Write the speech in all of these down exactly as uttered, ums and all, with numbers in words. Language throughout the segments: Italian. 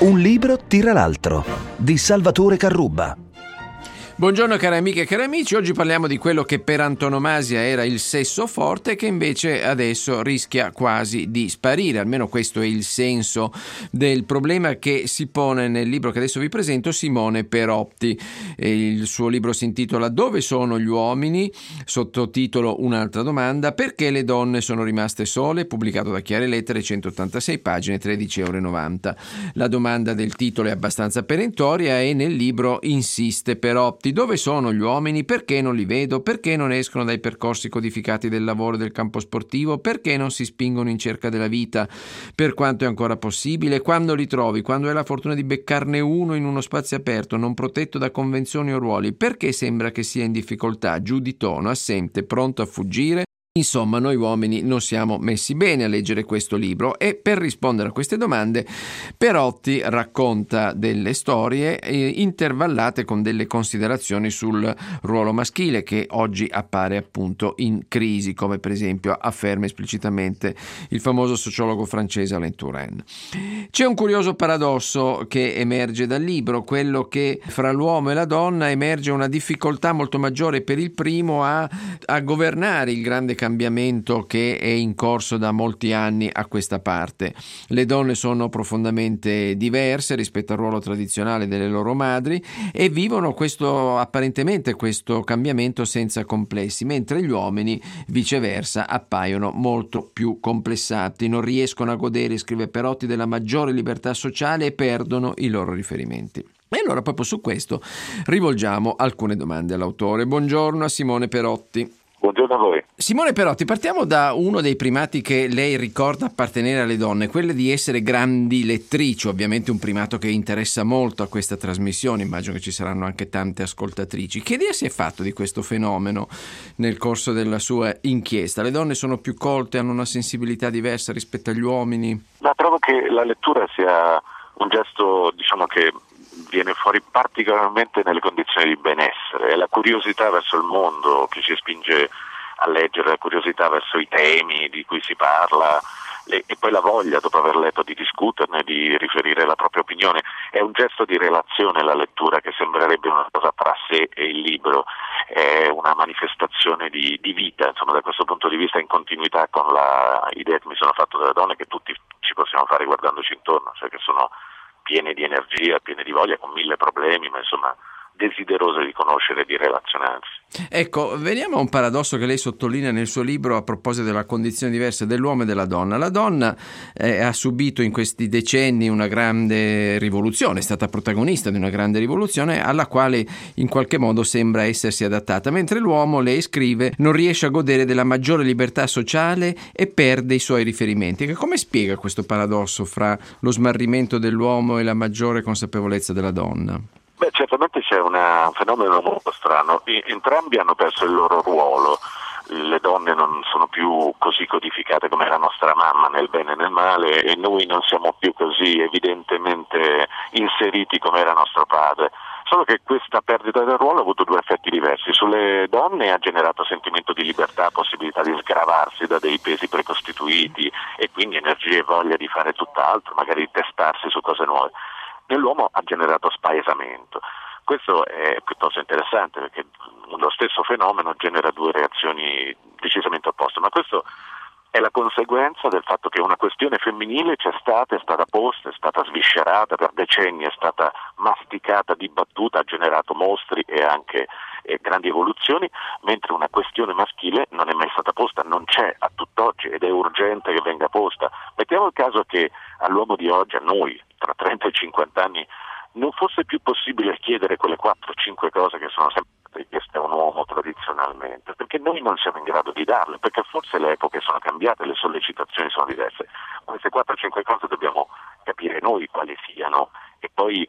Un libro tira l'altro, di Salvatore Carrubba. Buongiorno cari amiche e cari amici, oggi parliamo di quello che per antonomasia era il sesso forte, che invece adesso rischia quasi di sparire, almeno questo è il senso del problema che si pone nel libro che adesso vi presento Simone Perotti. Il suo libro si intitola Dove sono gli uomini? Sottotitolo Un'altra domanda, perché le donne sono rimaste sole? Pubblicato da Chiare Lettere, centottantasei pagine, tredici virgola novanta euro. La domanda del titolo è abbastanza perentoria e nel libro insiste Perotti. Dove sono gli uomini? Perché non li vedo? Perché non escono dai percorsi codificati del lavoro e del campo sportivo? Perché non si spingono in cerca della vita per quanto è ancora possibile? Quando li trovi? Quando hai la fortuna di beccarne uno in uno spazio aperto, non protetto da convenzioni o ruoli? Perché sembra che sia in difficoltà, giù di tono, assente, pronto a fuggire? Insomma, noi uomini non siamo messi bene a leggere questo libro e per rispondere a queste domande Perotti racconta delle storie eh, intervallate con delle considerazioni sul ruolo maschile che oggi appare appunto in crisi, come per esempio afferma esplicitamente il famoso sociologo francese Alain Touraine. C'è un curioso paradosso che emerge dal libro, quello che fra l'uomo e la donna emerge una difficoltà molto maggiore per il primo a, a governare il grande cambiamento che è in corso da molti anni a questa parte. Le donne sono profondamente diverse rispetto al ruolo tradizionale delle loro madri e vivono questo apparentemente questo cambiamento senza complessi, mentre gli uomini viceversa appaiono molto più complessati, non riescono a godere, scrive Perotti, della maggiore libertà sociale e perdono i loro riferimenti. E allora proprio su questo rivolgiamo alcune domande all'autore. Buongiorno a Simone Perotti. Buongiorno a voi. Simone Perotti, partiamo da uno dei primati che lei ricorda appartenere alle donne, quello di essere grandi lettrici, ovviamente un primato che interessa molto a questa trasmissione, immagino che ci saranno anche tante ascoltatrici. Che idea si è fatto di questo fenomeno nel corso della sua inchiesta? Le donne sono più colte, hanno una sensibilità diversa rispetto agli uomini? Ma trovo che la lettura sia un gesto, diciamo, che viene fuori particolarmente nelle condizioni di benessere. È la curiosità verso il mondo che ci spinge a leggere, la curiosità verso i temi di cui si parla e, e poi la voglia, dopo aver letto, di discuterne, di riferire la propria opinione. È un gesto di relazione la lettura che sembrerebbe una cosa tra sé e il libro, è una manifestazione di, di vita, insomma, da questo punto di vista in continuità con la idea che mi sono fatto delle donne che tutti ci possiamo fare guardandoci intorno, cioè che sono piene di energia, piene di voglia, con mille problemi, ma insomma desiderose di conoscere e di relazionarsi. Ecco, veniamo a un paradosso che lei sottolinea nel suo libro a proposito della condizione diversa dell'uomo e della donna. La donna eh, ha subito in questi decenni una grande rivoluzione, è stata protagonista di una grande rivoluzione alla quale in qualche modo sembra essersi adattata, mentre l'uomo, lei scrive, non riesce a godere della maggiore libertà sociale e perde i suoi riferimenti. Come spiega questo paradosso fra lo smarrimento dell'uomo e la maggiore consapevolezza della donna? Beh, certamente c'è una, un fenomeno molto strano. I, entrambi hanno perso il loro ruolo. Le donne non sono più così codificate come la nostra mamma nel bene e nel male e noi non siamo più così evidentemente inseriti come era nostro padre. Solo che questa perdita del ruolo ha avuto due effetti diversi. Sulle donne ha generato sentimento di libertà, possibilità di sgravarsi da dei pesi precostituiti e quindi energia e voglia di fare tutt'altro, magari di testarsi su cose nuove. Nell'uomo ha generato spaesamento. Questo è piuttosto interessante perché lo stesso fenomeno genera due reazioni decisamente opposte, ma questo è la conseguenza del fatto che una questione femminile c'è stata, è stata posta, è stata sviscerata per decenni, è stata masticata, dibattuta, ha generato mostri e anche eh, grandi evoluzioni, mentre una questione maschile non è mai stata posta, non c'è a tutt'oggi ed è urgente che venga posta. Mettiamo il caso che all'uomo di oggi, a noi, tra trenta e cinquanta anni, non fosse più possibile chiedere quelle quattro cinque cose che sono sempre richieste a un uomo tradizionalmente, perché noi non siamo in grado di darle, perché forse le epoche sono cambiate, le sollecitazioni sono diverse. Queste quattro cinque cose dobbiamo capire noi quali siano e poi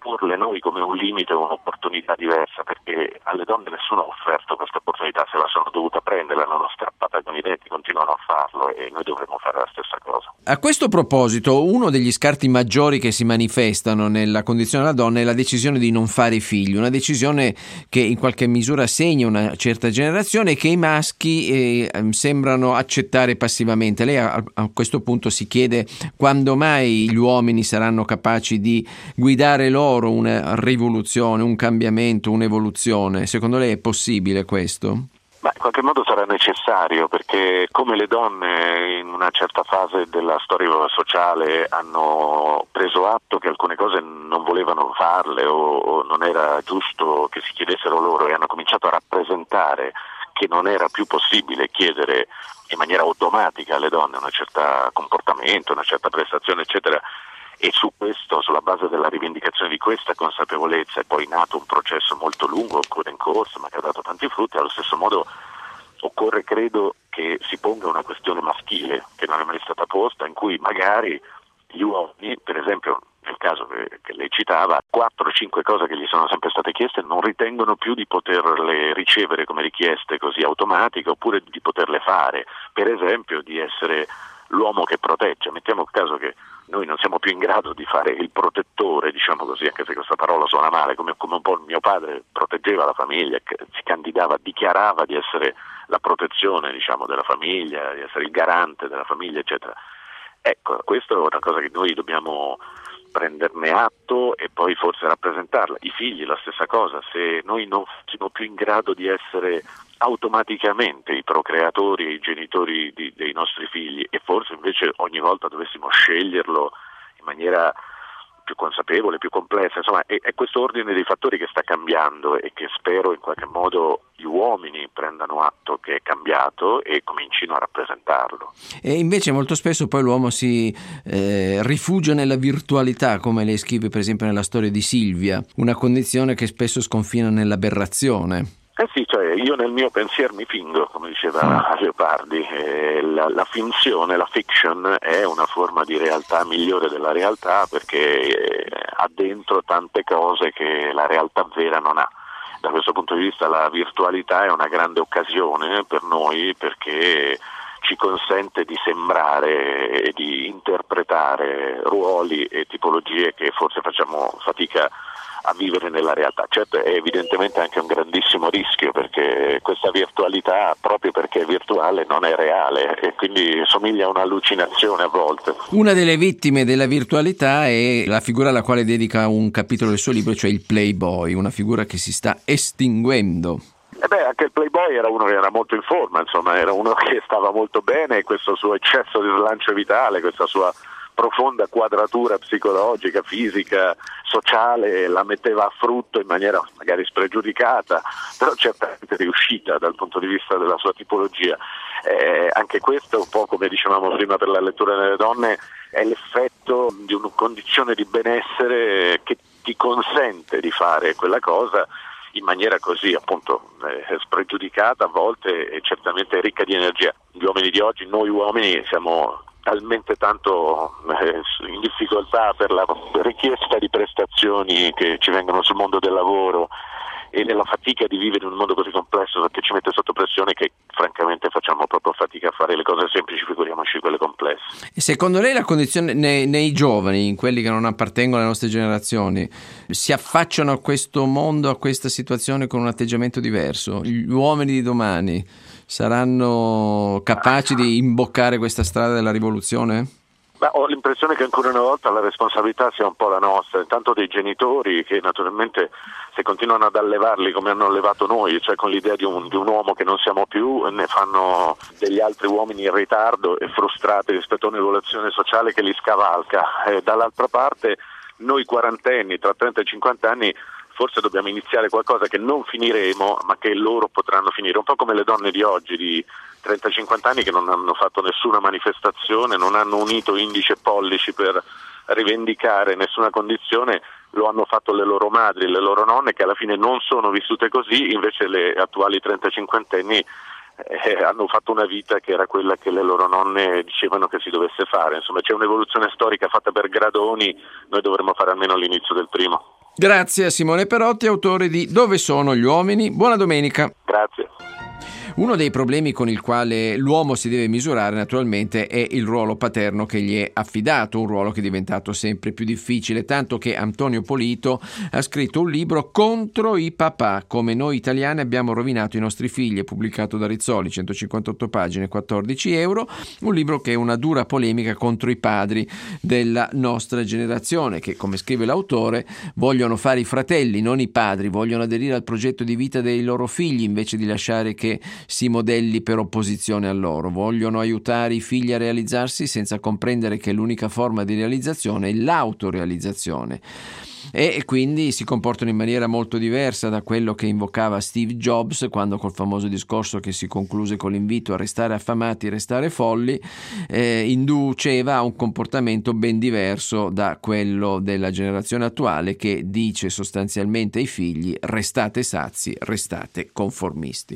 porle noi come un limite o un'opportunità diversa, perché alle donne nessuno ha offerto questa opportunità, se la sono dovuta prendere, l'hanno strappata con i denti, continuano a farlo e noi dovremmo fare la stessa cosa. A questo proposito, uno degli scarti maggiori che si manifestano nella condizione della donna è la decisione di non fare figli, una decisione che in qualche misura segna una certa generazione e che i maschi eh, sembrano accettare passivamente. Lei a, a questo punto si chiede quando mai gli uomini saranno capaci di guidare loro una rivoluzione, un cambiamento, un'evoluzione. Secondo lei è possibile questo? Ma in qualche modo sarà necessario, perché come le donne in una certa fase della storia sociale hanno preso atto che alcune cose non volevano farle o non era giusto che si chiedessero loro e hanno cominciato a rappresentare che non era più possibile chiedere in maniera automatica alle donne un certo comportamento, una certa prestazione, eccetera, e su questo, sulla base della rivendicazione di questa consapevolezza è poi nato un processo molto lungo, ancora in corso, ma che ha dato tanti frutti. Allo stesso modo occorre, credo, che si ponga una questione maschile che non è mai stata posta, in cui magari gli uomini, per esempio nel caso che, che lei citava, quattro o cinque cose che gli sono sempre state chieste non ritengono più di poterle ricevere come richieste così automatiche, oppure di poterle fare, per esempio di essere l'uomo che protegge. Mettiamo il caso che noi non siamo più in grado di fare il protettore, diciamo così, anche se questa parola suona male, come, come un po' mio padre proteggeva la famiglia, si candidava, dichiarava di essere la protezione, diciamo, della famiglia, di essere il garante della famiglia, eccetera. Ecco, questa è una cosa che noi dobbiamo prenderne atto e poi forse rappresentarla. I figli la stessa cosa, se noi non siamo più in grado di essere automaticamente i procreatori e i genitori di, dei nostri figli e forse invece ogni volta dovessimo sceglierlo in maniera più consapevole, più complessa, insomma è, è questo ordine dei fattori che sta cambiando e che spero in qualche modo gli uomini prendano atto che è cambiato e comincino a rappresentarlo. E invece molto spesso poi l'uomo si eh, rifugia nella virtualità, come lei scrive per esempio nella storia di Silvia, una condizione che spesso sconfina nell'aberrazione. Eh sì, cioè io nel mio pensier mi fingo, come diceva Leopardi, eh, la, la finzione, la fiction è una forma di realtà migliore della realtà perché eh, ha dentro tante cose che la realtà vera non ha. Da questo punto di vista la virtualità è una grande occasione per noi perché ci consente di sembrare e di interpretare ruoli e tipologie che forse facciamo fatica a vivere nella realtà. Certo è evidentemente anche un grandissimo rischio perché questa virtualità, proprio perché è virtuale, non è reale e quindi somiglia a un'allucinazione a volte. Una delle vittime della virtualità è la figura alla quale dedica un capitolo del suo libro, cioè il Playboy, una figura che si sta estinguendo. E beh, anche il Playboy era uno che era molto in forma, insomma, era uno che stava molto bene e questo suo eccesso di slancio vitale, questa sua profonda quadratura psicologica, fisica, sociale, la metteva a frutto in maniera magari spregiudicata, però certamente riuscita dal punto di vista della sua tipologia. Eh, anche questo, un po' come dicevamo prima per la lettura delle donne, è l'effetto di una condizione di benessere che ti consente di fare quella cosa in maniera così appunto eh, spregiudicata a volte e certamente ricca di energia. Gli uomini di oggi, noi uomini, siamo talmente tanto eh, in difficoltà per la richiesta di prestazioni che ci vengono sul mondo del lavoro e nella fatica di vivere in un mondo così complesso perché ci mette sotto pressione che francamente facciamo proprio fatica a fare le cose semplici, figuriamoci quelle complesse. E secondo lei la condizione nei, nei giovani, in quelli che non appartengono alle nostre generazioni, si affacciano a questo mondo, a questa situazione con un atteggiamento diverso? Gli uomini di domani saranno capaci di imboccare questa strada della rivoluzione? Ma ho l'impressione che ancora una volta la responsabilità sia un po' la nostra, intanto dei genitori che naturalmente se continuano ad allevarli come hanno allevato noi, cioè con l'idea di un, di un uomo che non siamo più, ne fanno degli altri uomini in ritardo e frustrati rispetto a un'evoluzione sociale che li scavalca. E dall'altra parte noi quarantenni, tra trenta e cinquanta anni, forse dobbiamo iniziare qualcosa che non finiremo ma che loro potranno finire, un po' come le donne di oggi di trenta cinquanta anni che non hanno fatto nessuna manifestazione, non hanno unito indice e pollici per rivendicare nessuna condizione, lo hanno fatto le loro madri, le loro nonne che alla fine non sono vissute così, invece le attuali trentacinquentenni eh, hanno fatto una vita che era quella che le loro nonne dicevano che si dovesse fare. Insomma c'è un'evoluzione storica fatta per gradoni, noi dovremmo fare almeno l'inizio del primo. Grazie a Simone Perotti, autore di Dove sono gli uomini? Buona domenica. Grazie. Uno dei problemi con il quale l'uomo si deve misurare naturalmente è il ruolo paterno che gli è affidato, un ruolo che è diventato sempre più difficile, tanto che Antonio Polito ha scritto un libro contro i papà, come noi italiani abbiamo rovinato i nostri figli, è pubblicato da Rizzoli, centocinquantotto pagine, quattordici euro, un libro che è una dura polemica contro i padri della nostra generazione, che, come scrive l'autore, vogliono fare i fratelli, non i padri, vogliono aderire al progetto di vita dei loro figli invece di lasciare che si modelli per opposizione a loro, vogliono aiutare i figli a realizzarsi senza comprendere che l'unica forma di realizzazione è l'autorealizzazione. E quindi si comportano in maniera molto diversa da quello che invocava Steve Jobs quando, col famoso discorso che si concluse con l'invito a restare affamati, restare folli, eh, induceva a un comportamento ben diverso da quello della generazione attuale, che dice sostanzialmente ai figli: restate sazi, restate conformisti.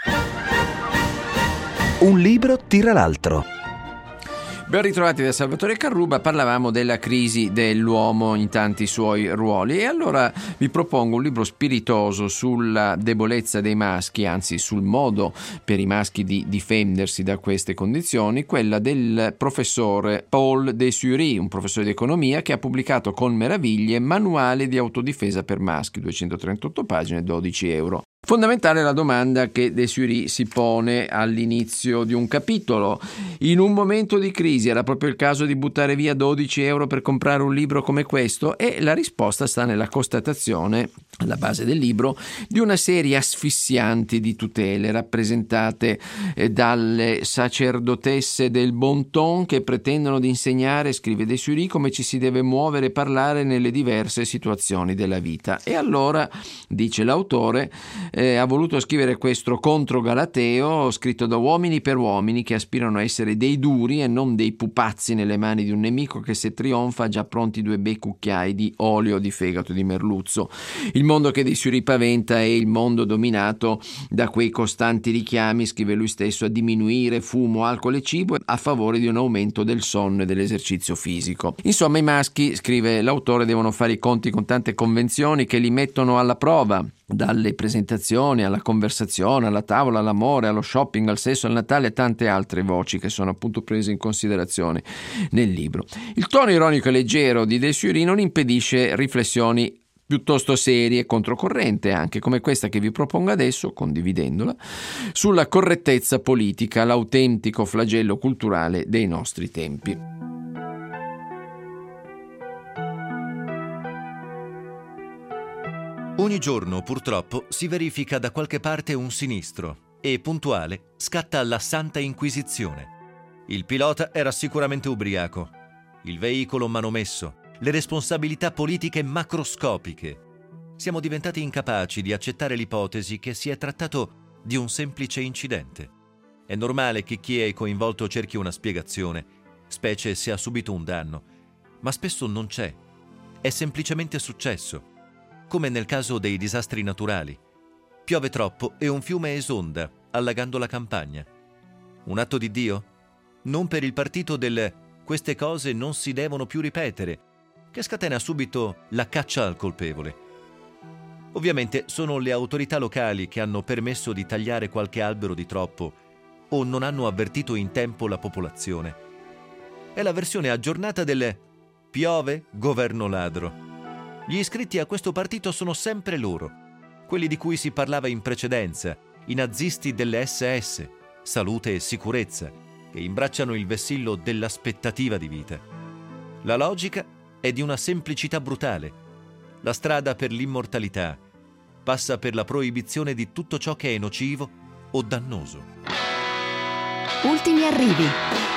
Un libro tira l'altro. Ben ritrovati da Salvatore Carrubba. Parlavamo della crisi dell'uomo in tanti suoi ruoli e allora vi propongo un libro spiritoso sulla debolezza dei maschi, anzi sul modo per i maschi di difendersi da queste condizioni, quella del professore Paul Desury, un professore di economia che ha pubblicato con meraviglie Manuale di autodifesa per maschi, duecentotrentotto pagine, dodici euro. Fondamentale la domanda che Desury si pone all'inizio di un capitolo. In un momento di crisi era proprio il caso di buttare via dodici euro per comprare un libro come questo? E la risposta sta nella constatazione, alla base del libro, di una serie asfissianti di tutele rappresentate eh, dalle sacerdotesse del bon ton che pretendono di insegnare, scrive Desury, come ci si deve muovere e parlare nelle diverse situazioni della vita. E allora, dice l'autore, Eh, ha voluto scrivere questo contro Galateo, scritto da uomini per uomini che aspirano a essere dei duri e non dei pupazzi nelle mani di un nemico che, se trionfa, ha già pronti due bei cucchiai di olio di fegato di merluzzo. Il mondo che Desury paventa è il mondo dominato da quei costanti richiami, scrive lui stesso, a diminuire fumo, alcol e cibo a favore di un aumento del sonno e dell'esercizio fisico. Insomma, i maschi, scrive l'autore, devono fare i conti con tante convenzioni che li mettono alla prova, dalle presentazioni alla conversazione, alla tavola, all'amore, allo shopping, al sesso, al Natale e tante altre voci che sono appunto prese in considerazione nel libro. Il tono ironico e leggero di Desury non impedisce riflessioni piuttosto serie e controcorrente, anche come questa che vi propongo adesso, condividendola, sulla correttezza politica, l'autentico flagello culturale dei nostri tempi. Ogni giorno, purtroppo, si verifica da qualche parte un sinistro e, puntuale, scatta la Santa Inquisizione. Il pilota era sicuramente ubriaco, il veicolo manomesso, le responsabilità politiche macroscopiche. Siamo diventati incapaci di accettare l'ipotesi che si è trattato di un semplice incidente. È normale che chi è coinvolto cerchi una spiegazione, specie se ha subito un danno, ma spesso non c'è. È semplicemente successo. Come nel caso dei disastri naturali. Piove troppo e un fiume esonda, allagando la campagna. Un atto di Dio? Non per il partito del "queste cose non si devono più ripetere", che scatena subito la caccia al colpevole. Ovviamente sono le autorità locali che hanno permesso di tagliare qualche albero di troppo o non hanno avvertito in tempo la popolazione. È la versione aggiornata del "piove, governo ladro". Gli iscritti a questo partito sono sempre loro, quelli di cui si parlava in precedenza, i nazisti delle esse esse, salute e sicurezza, che imbracciano il vessillo dell'aspettativa di vita. La logica è di una semplicità brutale. La strada per l'immortalità passa per la proibizione di tutto ciò che è nocivo o dannoso. Ultimi arrivi.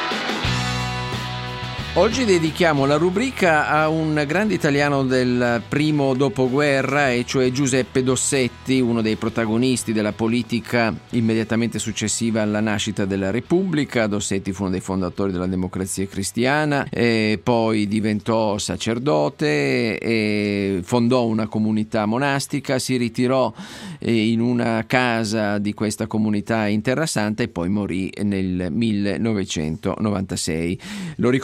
Oggi dedichiamo la rubrica a un grande italiano del primo dopoguerra, e cioè Giuseppe Dossetti, uno dei protagonisti della politica immediatamente successiva alla nascita della Repubblica. Dossetti fu uno dei fondatori della Democrazia Cristiana, e poi diventò sacerdote e fondò una comunità monastica, si ritirò in una casa di questa comunità in Terra Santa e poi morì nel millenovecentonovantasei. Lo ricordiamo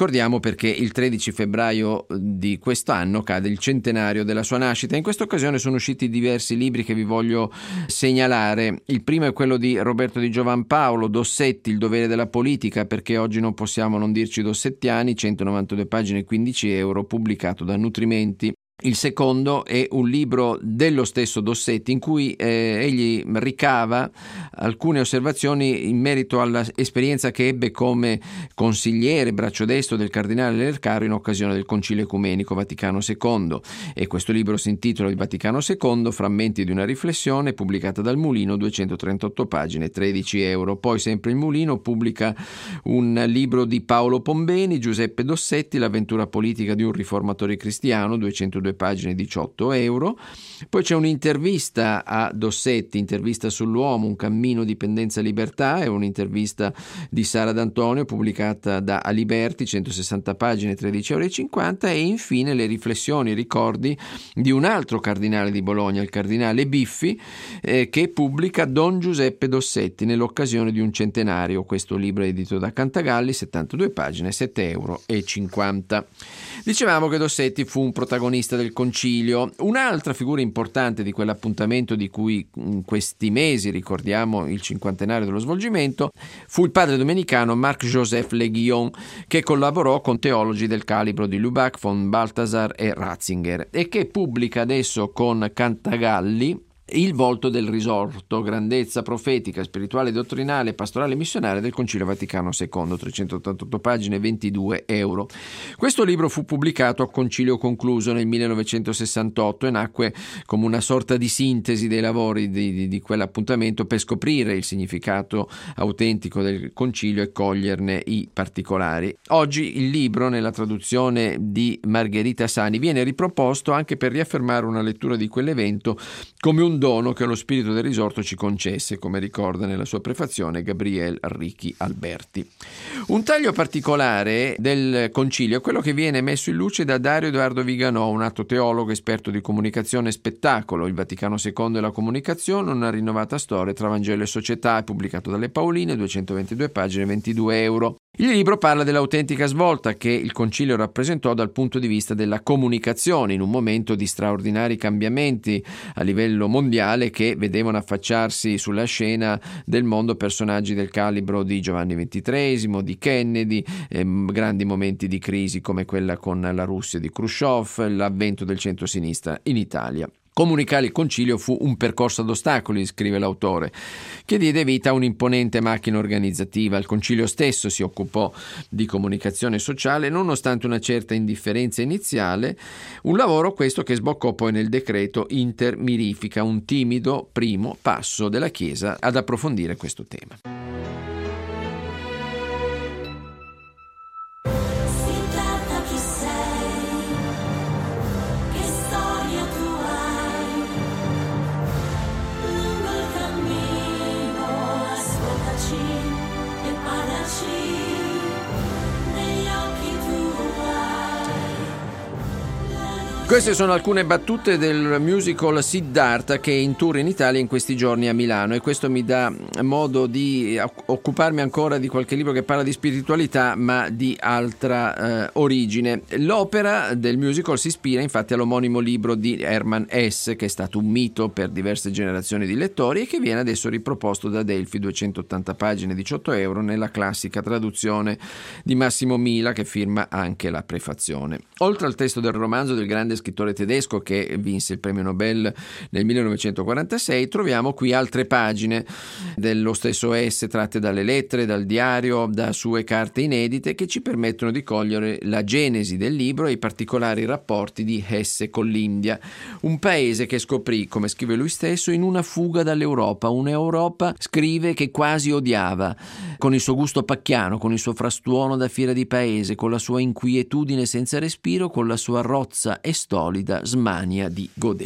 perché il tredici febbraio di quest'anno cade il centenario della sua nascita. In questa occasione sono usciti diversi libri che vi voglio segnalare. Il primo è quello di Roberto Di Giovanpaolo, Dossetti, Il dovere della politica, perché oggi non possiamo non dirci dossettiani, centonovantadue pagine, quindici euro, pubblicato da Nutrimenti. Il secondo è un libro dello stesso Dossetti in cui eh, egli ricava alcune osservazioni in merito all'esperienza che ebbe come consigliere, braccio destro del cardinale Lercaro in occasione del Concilio Ecumenico Vaticano secondo, e questo libro si intitola Il Vaticano secondo, frammenti di una riflessione, pubblicata dal Mulino, duecentotrentotto pagine, tredici euro. Poi sempre il Mulino pubblica un libro di Paolo Pombeni, Giuseppe Dossetti, L'avventura politica di un riformatore cristiano, duecentodue pagine, diciotto euro. Poi c'è un'intervista a Dossetti, intervista sull'uomo, un cammino di pendenza e libertà, è un'intervista di Sara D'Antonio pubblicata da Aliberti, centosessanta pagine, tredici euro e cinquanta. E infine le riflessioni, i ricordi di un altro cardinale di Bologna, il cardinale Biffi, eh, che pubblica Don Giuseppe Dossetti nell'occasione di un centenario. Questo libro è edito da Cantagalli, settantadue pagine, sette euro e cinquanta. Dicevamo che Dossetti fu un protagonista del concilio. Un'altra figura importante di quell'appuntamento di cui in questi mesi ricordiamo il cinquantenario dello svolgimento fu il padre domenicano Marc-Joseph Le Guillon, che collaborò con teologi del calibro di Lubac, von Balthasar e Ratzinger, e che pubblica adesso con Cantagalli Il volto del risorto, grandezza profetica, spirituale, dottrinale, pastorale e missionaria del Concilio Vaticano secondo, trecentottantotto pagine, ventidue euro. Questo libro fu pubblicato a concilio concluso nel millenovecentosessantotto e nacque come una sorta di sintesi dei lavori di, di, di quell'appuntamento per scoprire il significato autentico del concilio e coglierne i particolari. Oggi il libro, nella traduzione di Margherita Sani, viene riproposto anche per riaffermare una lettura di quell'evento come un dono che lo spirito del risorto ci concesse, come ricorda nella sua prefazione Gabriele Ricchi Alberti. Un taglio particolare del concilio è quello che viene messo in luce da Dario Edoardo Viganò, un altro teologo esperto di comunicazione e spettacolo. Il Vaticano secondo e la comunicazione, una rinnovata storia tra Vangelo e società, è pubblicato dalle Pauline, duecentoventidue pagine, ventidue euro. Il libro parla dell'autentica svolta che il concilio rappresentò dal punto di vista della comunicazione in un momento di straordinari cambiamenti a livello mondiale che vedevano affacciarsi sulla scena del mondo personaggi del calibro di Giovanni ventitreesimo, di Kennedy, ehm, grandi momenti di crisi come quella con la Russia di Khrushchev, l'avvento del centro-sinistra in Italia. Comunicare il concilio fu un percorso ad ostacoli, scrive l'autore, che diede vita a un'imponente macchina organizzativa. Il concilio stesso si occupò di comunicazione sociale nonostante una certa indifferenza iniziale, un lavoro questo che sboccò poi nel decreto Inter Mirifica, un timido primo passo della Chiesa ad approfondire questo tema. Queste sono alcune battute del musical Siddhartha che è in tour in Italia in questi giorni a Milano, e questo mi dà modo di occuparmi ancora di qualche libro che parla di spiritualità ma di altra eh, origine. L'opera del musical si ispira infatti all'omonimo libro di Hermann Hesse, che è stato un mito per diverse generazioni di lettori e che viene adesso riproposto da Adelphi, duecentottanta pagine, diciotto euro, nella classica traduzione di Massimo Mila, che firma anche la prefazione. Oltre al testo del romanzo del grande scrittore tedesco che vinse il premio Nobel nel millenovecentoquarantasei, troviamo qui altre pagine dello stesso Hesse tratte dalle lettere, dal diario, da sue carte inedite, che ci permettono di cogliere la genesi del libro e i particolari rapporti di Hesse con l'India, un paese che scoprì, come scrive lui stesso, in una fuga dall'Europa, un'Europa, scrive, che quasi odiava, con il suo gusto pacchiano, con il suo frastuono da fiera di paese, con la sua inquietudine senza respiro, con la sua rozza e stolida smania di godere.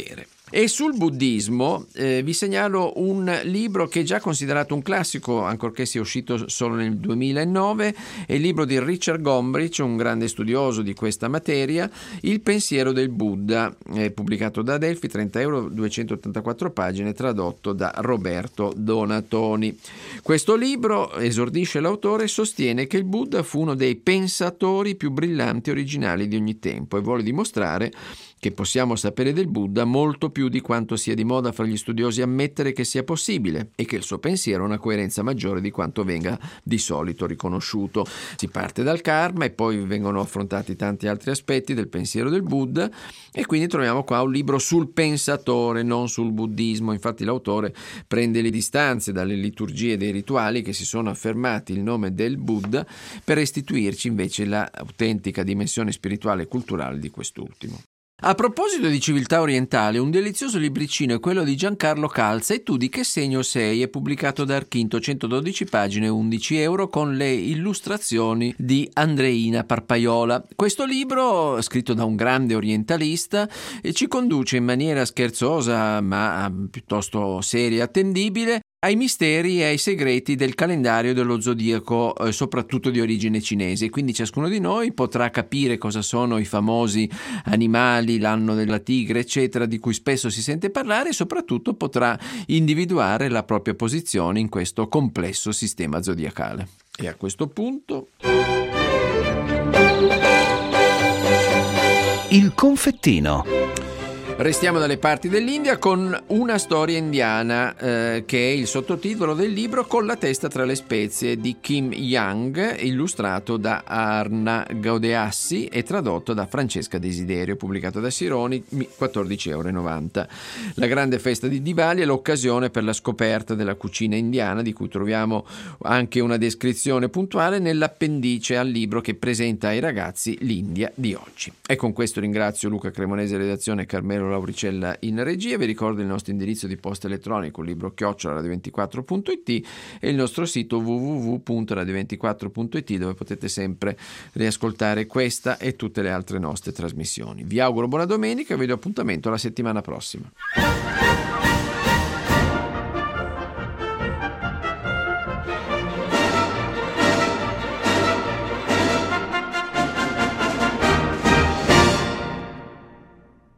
E sul buddismo eh, vi segnalo un libro che è già considerato un classico, ancorché sia uscito solo nel duemilanove, è il libro di Richard Gombrich, un grande studioso di questa materia, Il pensiero del Buddha, è pubblicato da Adelphi, trenta euro, duecentottantaquattro pagine, tradotto da Roberto Donatoni. Questo libro, esordisce l'autore, sostiene che il Buddha fu uno dei pensatori più brillanti e originali di ogni tempo e vuole dimostrare che possiamo sapere del Buddha molto più di quanto sia di moda fra gli studiosi ammettere che sia possibile e che il suo pensiero ha una coerenza maggiore di quanto venga di solito riconosciuto. Si parte dal karma e poi vengono affrontati tanti altri aspetti del pensiero del Buddha e quindi troviamo qua un libro sul pensatore, non sul buddismo. Infatti l'autore prende le distanze dalle liturgie e dei rituali che si sono affermati il nome del Buddha per restituirci invece l'autentica dimensione spirituale e culturale di quest'ultimo. A proposito di civiltà orientale, un delizioso libricino è quello di Giancarlo Calza, E tu di che segno sei? È pubblicato da Archinto, centododici pagine, undici euro, con le illustrazioni di Andreina Parpaiola. Questo libro, scritto da un grande orientalista, ci conduce in maniera scherzosa ma piuttosto seria e attendibile ai misteri e ai segreti del calendario dello zodiaco, eh, soprattutto di origine cinese. Quindi ciascuno di noi potrà capire cosa sono i famosi animali, l'anno della tigre, eccetera, di cui spesso si sente parlare, e soprattutto potrà individuare la propria posizione in questo complesso sistema zodiacale. E a questo punto... Il confettino. Restiamo dalle parti dell'India con una storia indiana, eh, che è il sottotitolo del libro Con la testa tra le spezie di Kim Young, illustrato da Arna Gaudeassi e tradotto da Francesca Desiderio, pubblicato da Sironi, quattordici euro e novanta. La grande festa di Diwali è l'occasione per la scoperta della cucina indiana, di cui troviamo anche una descrizione puntuale nell'appendice al libro che presenta ai ragazzi l'India di oggi. E con questo ringrazio Luca Cremonese, redazione, e Carmelo Lauricella in regia. Vi ricordo il nostro indirizzo di posta elettronico, libro chiocciola radio ventiquattro punto it, e il nostro sito w w w punto radio ventiquattro punto it, dove potete sempre riascoltare questa e tutte le altre nostre trasmissioni. Vi auguro buona domenica e vi do appuntamento la settimana prossima.